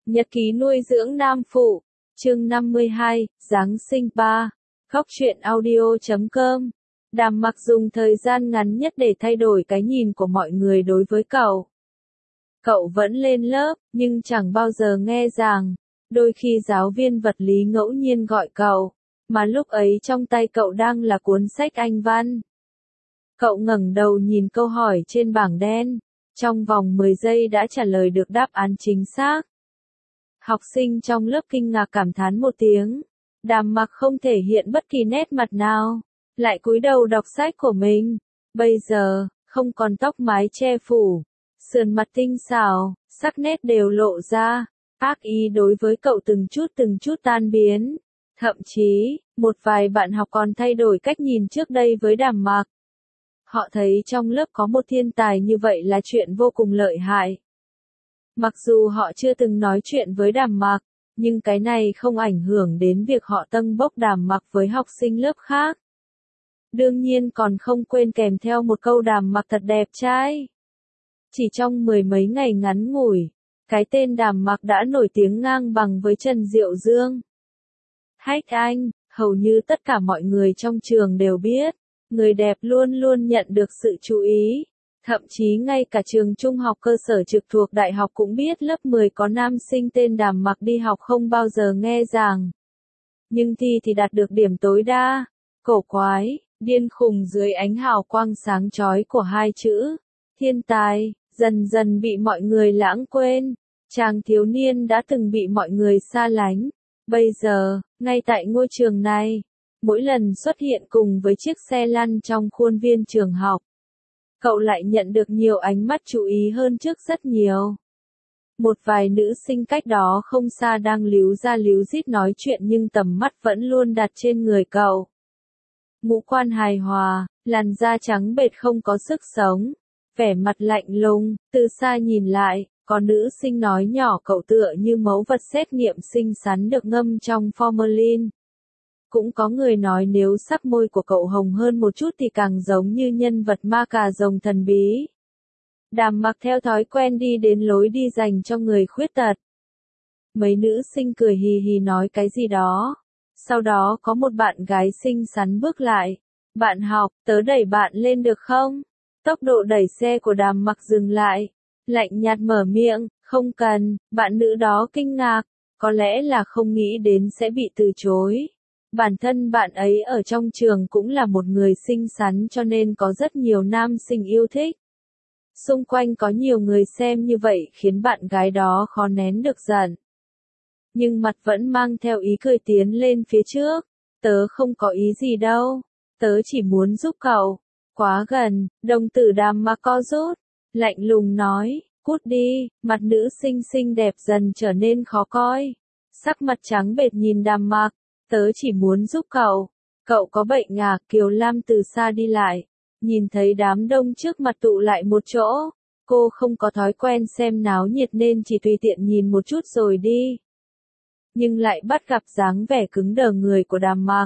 Nhật ký nuôi dưỡng nam phụ, chương 52, Giáng sinh 3, Góc truyện audio.com. Đàm Mặc dùng thời gian ngắn nhất để thay đổi cái nhìn của mọi người đối với cậu. Cậu vẫn lên lớp, nhưng chẳng bao giờ nghe giảng. Đôi khi giáo viên vật lý ngẫu nhiên gọi cậu, mà lúc ấy trong tay cậu đang là cuốn sách Anh văn. Cậu ngẩng đầu nhìn câu hỏi trên bảng đen, trong vòng 10 giây đã trả lời được đáp án chính xác. Học sinh trong lớp kinh ngạc cảm thán một tiếng. Đàm Mặc không thể hiện bất kỳ nét mặt nào, lại cúi đầu đọc sách của mình. Bây giờ, không còn tóc mái che phủ, sườn mặt tinh xảo, sắc nét đều lộ ra. Ác ý đối với cậu từng chút tan biến. Thậm chí, một vài bạn học còn thay đổi cách nhìn trước đây với Đàm Mặc. Họ thấy trong lớp có một thiên tài như vậy là chuyện vô cùng lợi hại. Mặc dù họ chưa từng nói chuyện với Đàm Mặc, nhưng cái này không ảnh hưởng đến việc họ tâng bốc Đàm Mặc với học sinh lớp khác. Đương nhiên còn không quên kèm theo một câu Đàm Mặc thật đẹp trai. Chỉ trong mười mấy ngày ngắn ngủi, cái tên Đàm Mặc đã nổi tiếng ngang bằng với Trần Diệu Dương. Hách Anh, hầu như tất cả mọi người trong trường đều biết, người đẹp luôn luôn nhận được sự chú ý. Thậm chí ngay cả trường trung học cơ sở trực thuộc đại học cũng biết lớp 10 có nam sinh tên Đàm Mặc đi học không bao giờ nghe giảng. Nhưng thi thì đạt được điểm tối đa. Cổ quái, điên khùng dưới ánh hào quang sáng chói của hai chữ thiên tài, dần dần bị mọi người lãng quên. Chàng thiếu niên đã từng bị mọi người xa lánh. Bây giờ, ngay tại ngôi trường này, mỗi lần xuất hiện cùng với chiếc xe lăn trong khuôn viên trường học, cậu lại nhận được nhiều ánh mắt chú ý hơn trước rất nhiều. Một vài nữ sinh cách đó không xa đang líu ra líu rít nói chuyện nhưng tầm mắt vẫn luôn đặt trên người cậu. Ngũ quan hài hòa, làn da trắng bệt không có sức sống, vẻ mặt lạnh lùng, từ xa nhìn lại, có nữ sinh nói nhỏ cậu tựa như mẫu vật xét nghiệm xinh xắn được ngâm trong formalin. Cũng có người nói nếu sắc môi của cậu hồng hơn một chút thì càng giống như nhân vật ma cà rồng thần bí. Đàm Mặc theo thói quen đi đến lối đi dành cho người khuyết tật. Mấy nữ sinh cười hì hì nói cái gì đó. Sau đó có một bạn gái xinh xắn bước lại. Bạn học, tớ đẩy bạn lên được không? Tốc độ đẩy xe của Đàm Mặc dừng lại. Lạnh nhạt mở miệng, không cần. Bạn nữ đó kinh ngạc, có lẽ là không nghĩ đến sẽ bị từ chối. Bản thân bạn ấy ở trong trường cũng là một người xinh xắn cho nên có rất nhiều nam sinh yêu thích. Xung quanh có nhiều người xem như vậy khiến bạn gái đó khó nén được giận. Nhưng mặt vẫn mang theo ý cười tiến lên phía trước. Tớ không có ý gì đâu. Tớ chỉ muốn giúp cậu. Quá gần, đồng tử Đàm Mặc co rút. Lạnh lùng nói, cút đi. Mặt nữ sinh xinh đẹp dần trở nên khó coi. Sắc mặt trắng bệch nhìn Đàm Mặc. Tớ chỉ muốn giúp cậu. Cậu có bệnh à? Kiều Lam từ xa đi lại. Nhìn thấy đám đông trước mặt tụ lại một chỗ. Cô không có thói quen xem náo nhiệt nên chỉ tùy tiện nhìn một chút rồi đi. Nhưng lại bắt gặp dáng vẻ cứng đờ người của Đàm Mặc.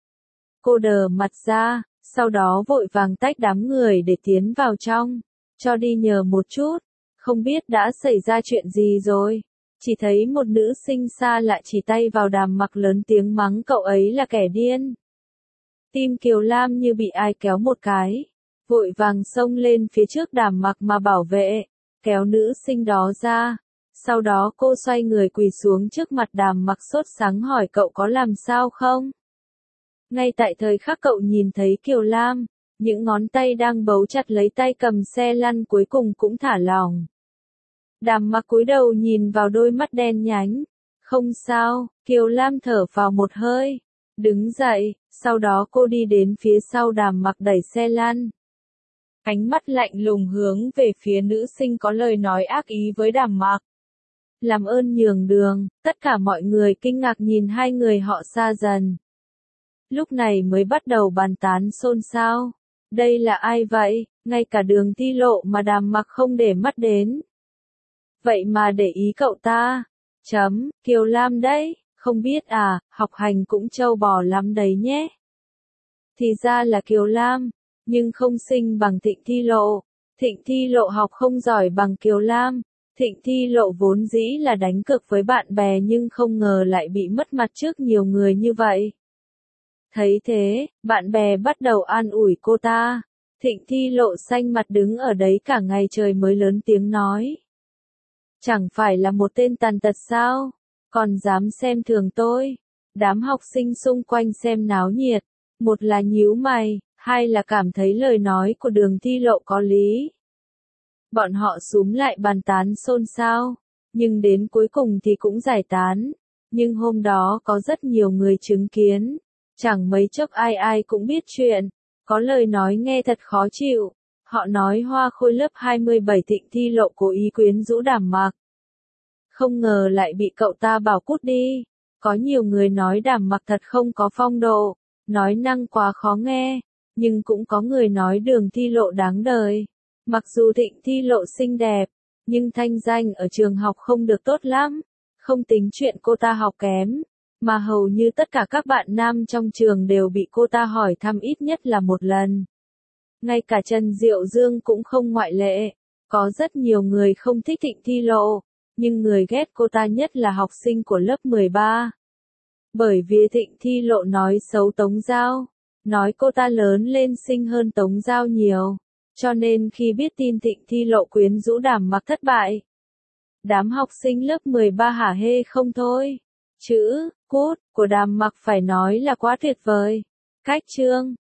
Cô đờ mặt ra, sau đó vội vàng tách đám người để tiến vào trong. Cho đi nhờ một chút. Không biết đã xảy ra chuyện gì rồi. Chỉ thấy một nữ sinh xa lạ chỉ tay vào Đàm Mặc lớn tiếng mắng cậu ấy là kẻ điên. Tim Kiều Lam như bị ai kéo một cái. Vội vàng xông lên phía trước Đàm Mặc mà bảo vệ, kéo nữ sinh đó ra. Sau đó cô xoay người quỳ xuống trước mặt Đàm Mặc sốt sắng hỏi cậu có làm sao không? Ngay tại thời khắc cậu nhìn thấy Kiều Lam, những ngón tay đang bấu chặt lấy tay cầm xe lăn cuối cùng cũng thả lỏng. Đàm Mặc cúi đầu nhìn vào đôi mắt đen nhánh. Không sao, Kiều Lam thở vào một hơi. Đứng dậy, sau đó cô đi đến phía sau Đàm Mặc đẩy xe lăn. Ánh mắt lạnh lùng hướng về phía nữ sinh có lời nói ác ý với Đàm Mặc. Làm ơn nhường đường, tất cả mọi người kinh ngạc nhìn hai người họ xa dần. Lúc này mới bắt đầu bàn tán xôn xao. Đây là ai vậy, ngay cả Đường Thi Lộ mà Đàm Mặc không để mắt đến. Vậy mà để ý cậu ta. Kiều Lam đấy, không biết à, học hành cũng trâu bò lắm đấy nhé. Thì ra là Kiều Lam, nhưng không xinh bằng Thịnh Thi Lộ. Thịnh Thi Lộ học không giỏi bằng Kiều Lam, Thịnh Thi Lộ vốn dĩ là đánh cược với bạn bè nhưng không ngờ lại bị mất mặt trước nhiều người như vậy. Thấy thế, bạn bè bắt đầu an ủi cô ta. Thịnh Thi Lộ xanh mặt đứng ở đấy cả ngày trời mới lớn tiếng nói. Chẳng phải là một tên tàn tật sao? Còn dám xem thường tôi. Đám học sinh xung quanh xem náo nhiệt. Một là nhíu mày, hai là cảm thấy lời nói của Đường Thi Lộ có lý. Bọn họ xúm lại bàn tán xôn xao. Nhưng đến cuối cùng thì cũng giải tán. Nhưng hôm đó có rất nhiều người chứng kiến. Chẳng mấy chốc ai ai cũng biết chuyện. Có lời nói nghe thật khó chịu. Họ nói Hoa Khôi lớp 27 Thịnh Thi Lộ cố ý quyến rũ Đàm Mặc. Không ngờ lại bị cậu ta bảo cút đi. Có nhiều người nói Đàm Mặc thật không có phong độ, nói năng quá khó nghe. Nhưng cũng có người nói Đường Thi Lộ đáng đời. Mặc dù Thịnh Thi Lộ xinh đẹp, nhưng thanh danh ở trường học không được tốt lắm. Không tính chuyện cô ta học kém, mà hầu như tất cả các bạn nam trong trường đều bị cô ta hỏi thăm ít nhất là một lần. Ngay cả Trần Diệu Dương cũng không ngoại lệ. Có rất nhiều người không thích Thịnh Thi Lộ, nhưng người ghét cô ta nhất là học sinh của lớp 13. Bởi vì Thịnh Thi Lộ nói xấu Tống Giao, nói cô ta lớn lên xinh hơn Tống Giao nhiều. Cho nên khi biết tin Thịnh Thi Lộ quyến rũ Đàm Mặc thất bại, đám học sinh lớp 13 hả hê không thôi. Chữ cút của Đàm Mặc phải nói là quá tuyệt vời. Cách chương